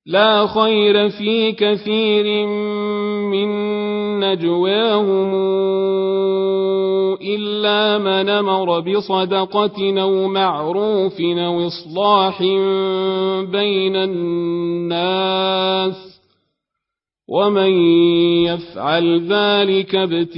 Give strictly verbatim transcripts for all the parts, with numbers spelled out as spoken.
لا خير في كثير من نجواهم إلا من أمر بصدقة أو معروف أو إصلاح بين الناس ومن يفعل ذلك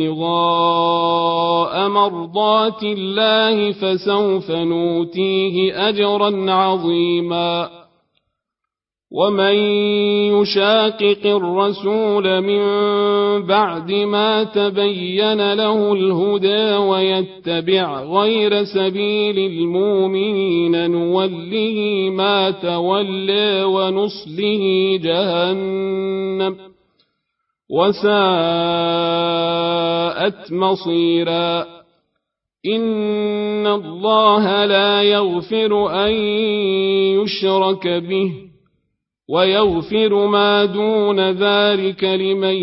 ابتغاء مرضات الله فسوف نؤتيه أجرا عظيما ومن يشاقق الرسول من بعد ما تبين له الهدى ويتبع غير سبيل المؤمنين نوله ما تولى ونصله جهنم وساءت مصيرا إن الله لا يغفر أن يشرك به ويغفر ما دون ذلك لمن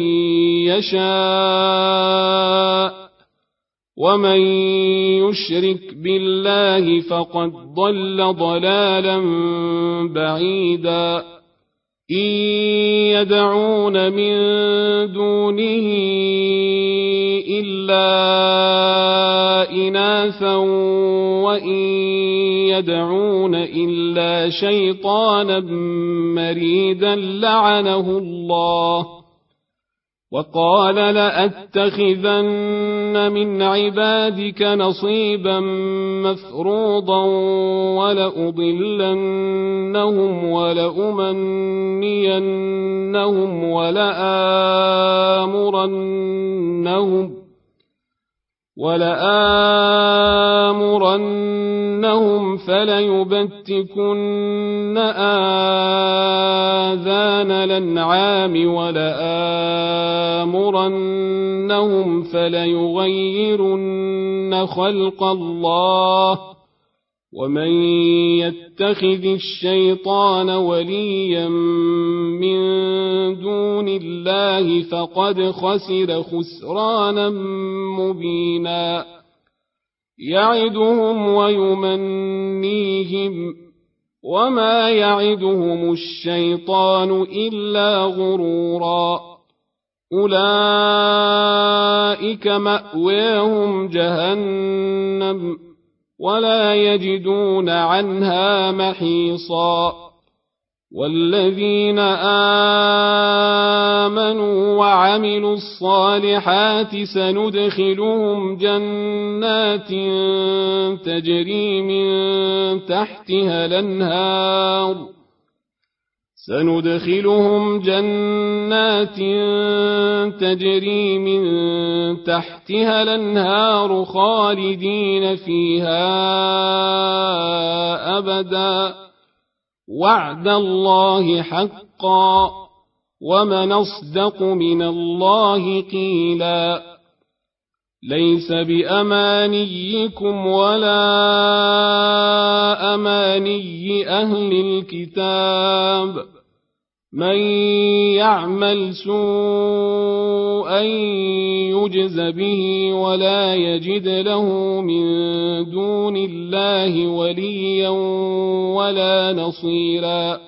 يشاء ومن يشرك بالله فقد ضل ضلالا بعيدا إن يدعون من دونه إلا إناثا وإن يدعون إلا شيطانا مريدا لعنه الله وقال لأتخذن من عبادك نصيبا مفروضا ولأضلنهم ولأمنينهم ولآمرنهم ولآمرنهم فليبتكن آذان الأنعام ولآمرنهم فليغيرن خلق الله ومن يتخذ الشيطان وليا من دون الله فقد خسر خسرانا مبينا يعدهم ويمنيهم وما يعدهم الشيطان إلا غرورا أولئك مأواهم جهنم ولا يجدون عنها محيصا والذين آمنوا وعملوا الصالحات سندخلهم جنات تجري من تحتها الأنهار سندخلهم جنات تجري من تحتها الأنهار خالدين فيها أبدا وعد الله حقا ومن أصدق من الله قيلا ليس بأمانيكم ولا أماني أهل الكتاب من يعمل سوءا يجز به ولا يجد له من دون الله وليا ولا نصيرا